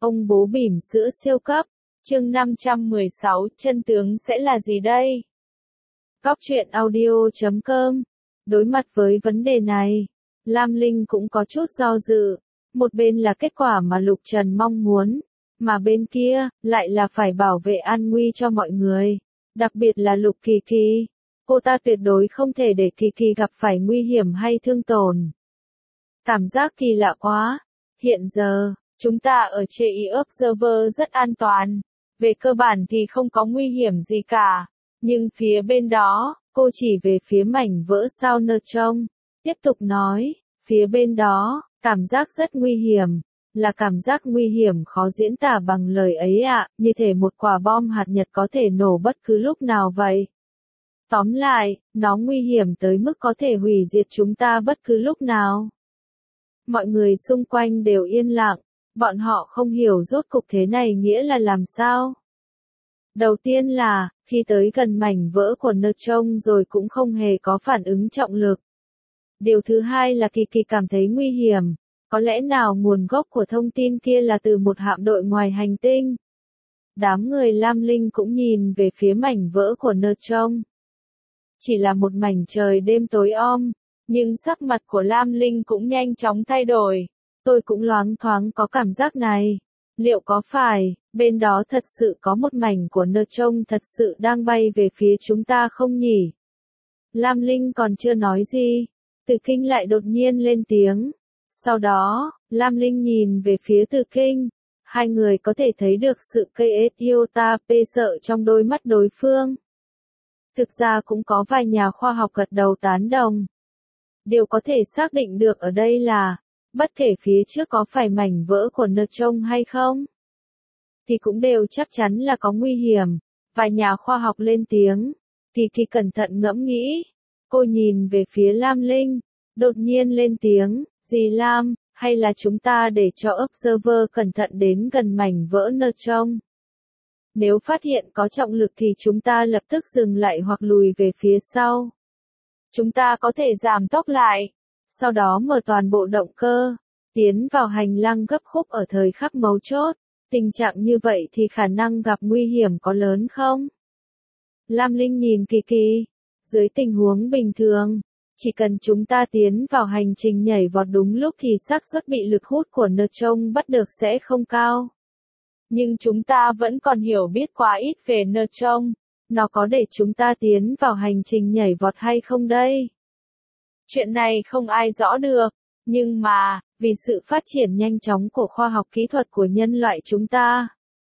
Ông bố bỉm sữa siêu cấp, chương 516, chân tướng sẽ là gì đây? Góc truyện audio.com. Đối mặt với vấn đề này, Lam Linh cũng có chút do dự. Một bên là kết quả mà Lục Trần mong muốn, mà bên kia, lại là phải bảo vệ an nguy cho mọi người. Đặc biệt là Lục Kỳ Kỳ. Cô ta tuyệt đối không thể để Kỳ Kỳ gặp phải nguy hiểm hay thương tổn. Cảm giác kỳ lạ quá. Hiện giờ, chúng ta ở Chei Observer rất an toàn. Về cơ bản thì không có nguy hiểm gì cả. Nhưng phía bên đó, cô chỉ về phía mảnh vỡ sao nơ trông. Tiếp tục nói, phía bên đó, cảm giác rất nguy hiểm. Là cảm giác nguy hiểm khó diễn tả bằng lời ấy ạ, như thể một quả bom hạt nhân có thể nổ bất cứ lúc nào vậy. Tóm lại, nó nguy hiểm tới mức có thể hủy diệt chúng ta bất cứ lúc nào. Mọi người xung quanh đều yên lặng, bọn họ không hiểu rốt cục thế này nghĩa là làm sao. Đầu tiên là, khi tới gần mảnh vỡ của nơ trông rồi cũng không hề có phản ứng trọng lực. Điều thứ hai là Kỳ Kỳ cảm thấy nguy hiểm, có lẽ nào nguồn gốc của thông tin kia là từ một hạm đội ngoài hành tinh. Đám người Lam Linh cũng nhìn về phía mảnh vỡ của nơ trông. Chỉ là một mảnh trời đêm tối om, nhưng sắc mặt của Lam Linh cũng nhanh chóng thay đổi. Tôi cũng loáng thoáng có cảm giác này. Liệu có phải, bên đó thật sự có một mảnh của nơ trông thật sự đang bay về phía chúng ta không nhỉ? Lam Linh còn chưa nói gì, Từ Kinh lại đột nhiên lên tiếng. Sau đó, Lam Linh nhìn về phía Từ Kinh. Hai người có thể thấy được sự cây iota p sợ trong đôi mắt đối phương. Thực ra cũng có vài nhà khoa học gật đầu tán đồng. Điều có thể xác định được ở đây là, bất kể phía trước có phải mảnh vỡ của nơ trông hay không, thì cũng đều chắc chắn là có nguy hiểm. Vài nhà khoa học lên tiếng, Kỳ Kỳ cẩn thận ngẫm nghĩ. Cô nhìn về phía Lam Linh, đột nhiên lên tiếng, dì Lam, hay là chúng ta để cho Observer cẩn thận đến gần mảnh vỡ nơ trông. Nếu phát hiện có trọng lực thì chúng ta lập tức dừng lại hoặc lùi về phía sau. Chúng ta có thể giảm tốc lại, sau đó mở toàn bộ động cơ, tiến vào hành lang gấp khúc ở thời khắc mấu chốt. Tình trạng như vậy thì khả năng gặp nguy hiểm có lớn không? Lam Linh nhìn Kỳ Kỳ, dưới tình huống bình thường, chỉ cần chúng ta tiến vào hành trình nhảy vọt đúng lúc thì xác suất bị lực hút của nơ trông bắt được sẽ không cao. Nhưng chúng ta vẫn còn hiểu biết quá ít về nơ trông. Nó có để chúng ta tiến vào hành trình nhảy vọt hay không đây? Chuyện này không ai rõ được, nhưng mà, vì sự phát triển nhanh chóng của khoa học kỹ thuật của nhân loại chúng ta,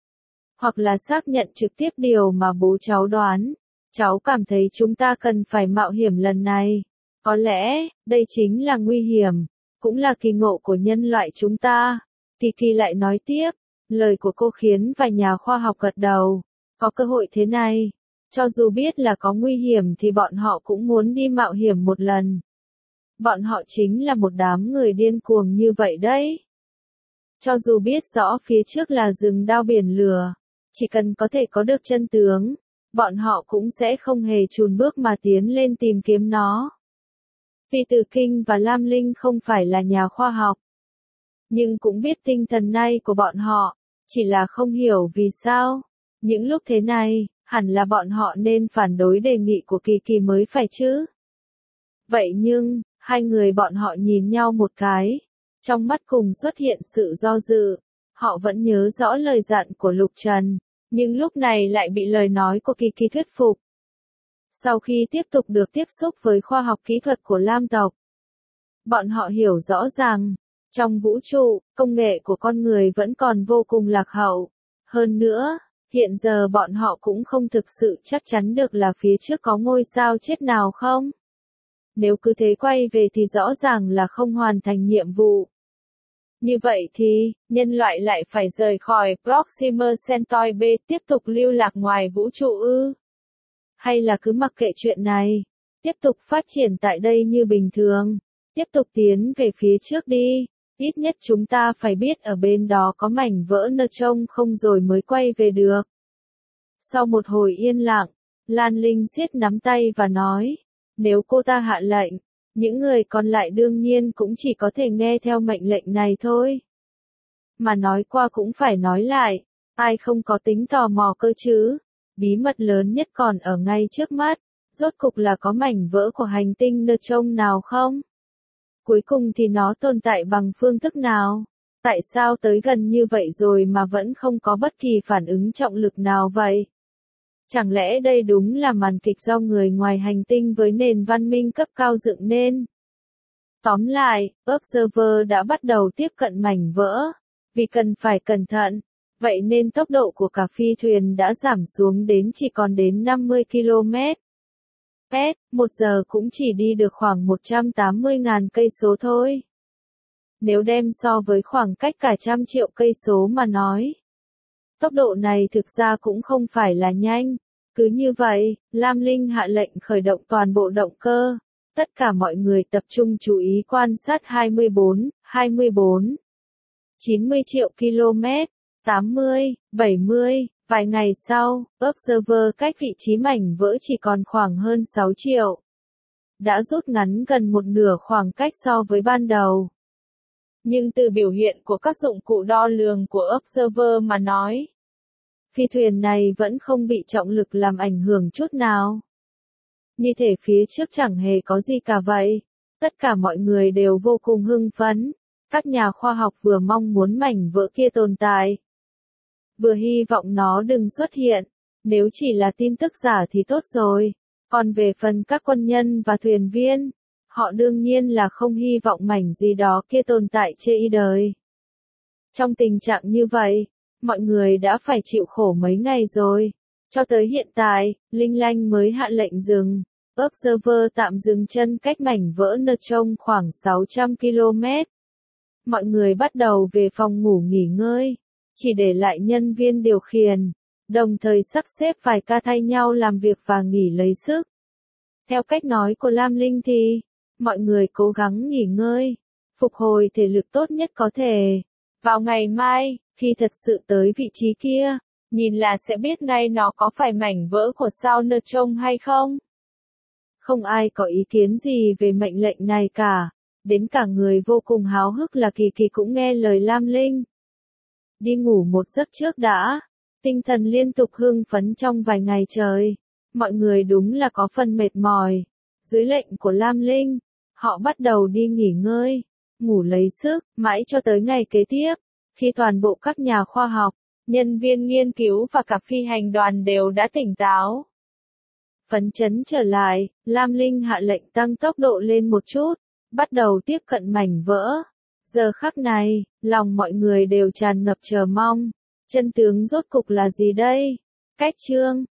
hoặc là xác nhận trực tiếp điều mà bố cháu đoán, cháu cảm thấy chúng ta cần phải mạo hiểm lần này. Có lẽ, đây chính là nguy hiểm, cũng là kỳ ngộ của nhân loại chúng ta. Kỳ Kỳ lại nói tiếp, lời của cô khiến vài nhà khoa học gật đầu. Có cơ hội thế này, cho dù biết là có nguy hiểm thì bọn họ cũng muốn đi mạo hiểm một lần. Bọn họ chính là một đám người điên cuồng như vậy đấy. Cho dù biết rõ phía trước là rừng đao biển lửa, chỉ cần có thể có được chân tướng, bọn họ cũng sẽ không hề chùn bước mà tiến lên tìm kiếm nó. Vì Từ Kinh và Lam Linh không phải là nhà khoa học, nhưng cũng biết tinh thần này của bọn họ, chỉ là không hiểu vì sao. Những lúc thế này, hẳn là bọn họ nên phản đối đề nghị của Kỳ Kỳ mới phải chứ. Vậy nhưng, hai người bọn họ nhìn nhau một cái, trong mắt cùng xuất hiện sự do dự. Họ vẫn nhớ rõ lời dặn của Lục Trần, nhưng lúc này lại bị lời nói của Kỳ Kỳ thuyết phục. Sau khi tiếp tục được tiếp xúc với khoa học kỹ thuật của Lam tộc, bọn họ hiểu rõ rằng, trong vũ trụ, công nghệ của con người vẫn còn vô cùng lạc hậu. Hơn nữa, hiện giờ bọn họ cũng không thực sự chắc chắn được là phía trước có ngôi sao chết nào không. Nếu cứ thế quay về thì rõ ràng là không hoàn thành nhiệm vụ. Như vậy thì, nhân loại lại phải rời khỏi Proxima Centauri B tiếp tục lưu lạc ngoài vũ trụ ư? Hay là cứ mặc kệ chuyện này, tiếp tục phát triển tại đây như bình thường, tiếp tục tiến về phía trước đi. Ít nhất chúng ta phải biết ở bên đó có mảnh vỡ nơ trông không rồi mới quay về được. Sau một hồi yên lặng, Lan Linh siết nắm tay và nói, nếu cô ta hạ lệnh, những người còn lại đương nhiên cũng chỉ có thể nghe theo mệnh lệnh này thôi. mà nói qua cũng phải nói lại, ai không có tính tò mò cơ chứ. Bí mật lớn nhất còn ở ngay trước mắt, rốt cục là có mảnh vỡ của hành tinh neutron nào không? Cuối cùng thì nó tồn tại bằng phương thức nào? Tại sao tới gần như vậy rồi mà vẫn không có bất kỳ phản ứng trọng lực nào vậy? Chẳng lẽ đây đúng là màn kịch do người ngoài hành tinh với nền văn minh cấp cao dựng nên? Tóm lại, Observer đã bắt đầu tiếp cận mảnh vỡ. Vì cần phải cẩn thận, vậy nên tốc độ của cả phi thuyền đã giảm xuống đến chỉ còn đến 50 km/h, một giờ cũng chỉ đi được khoảng 180.000 cây số thôi. Nếu đem so với khoảng cách cả 100 triệu cây số mà nói, tốc độ này thực ra cũng không phải là nhanh. Cứ như vậy, Lam Linh hạ lệnh khởi động toàn bộ động cơ. Tất cả mọi người tập trung chú ý quan sát 24, 90 triệu km, 80, 70, vài ngày sau, Observer cách vị trí mảnh vỡ chỉ còn khoảng hơn 6 triệu. Đã rút ngắn gần một nửa khoảng cách so với ban đầu. Nhưng từ biểu hiện của các dụng cụ đo lường của Observer mà nói, phi thuyền này vẫn không bị trọng lực làm ảnh hưởng chút nào. Như thể phía trước chẳng hề có gì cả vậy. Tất cả mọi người đều vô cùng hưng phấn. Các nhà khoa học vừa mong muốn mảnh vỡ kia tồn tại, vừa hy vọng nó đừng xuất hiện. Nếu chỉ là tin tức giả thì tốt rồi. Còn về phần các quân nhân và thuyền viên, họ đương nhiên là không hy vọng mảnh gì đó kia tồn tại trên đời. Trong tình trạng như vậy, mọi người đã phải chịu khổ mấy ngày rồi. Cho tới hiện tại, Linh Lanh mới hạ lệnh dừng. Observer tạm dừng chân cách mảnh vỡ neutron khoảng 600 km. Mọi người bắt đầu về phòng ngủ nghỉ ngơi, chỉ để lại nhân viên điều khiển, đồng thời sắp xếp vài ca thay nhau làm việc và nghỉ lấy sức. Theo cách nói của Lam Linh thì, mọi người cố gắng nghỉ ngơi, phục hồi thể lực tốt nhất có thể. Vào ngày mai, khi thật sự tới vị trí kia, nhìn là sẽ biết ngay nó có phải mảnh vỡ của sao neutron hay không. Không ai có ý kiến gì về mệnh lệnh này cả, đến cả người vô cùng háo hức là Kỳ Kỳ cũng nghe lời Lam Linh. Đi ngủ một giấc trước đã, tinh thần liên tục hưng phấn trong vài ngày trời, mọi người đúng là có phần mệt mỏi. Dưới lệnh của Lam Linh, họ bắt đầu đi nghỉ ngơi, ngủ lấy sức, mãi cho tới ngày kế tiếp, khi toàn bộ các nhà khoa học, nhân viên nghiên cứu và cả phi hành đoàn đều đã tỉnh táo. Phấn chấn trở lại, Lam Linh hạ lệnh tăng tốc độ lên một chút, bắt đầu tiếp cận mảnh vỡ. Giờ khắc này, lòng mọi người đều tràn ngập chờ mong. Chân tướng rốt cục là gì đây? Cách chương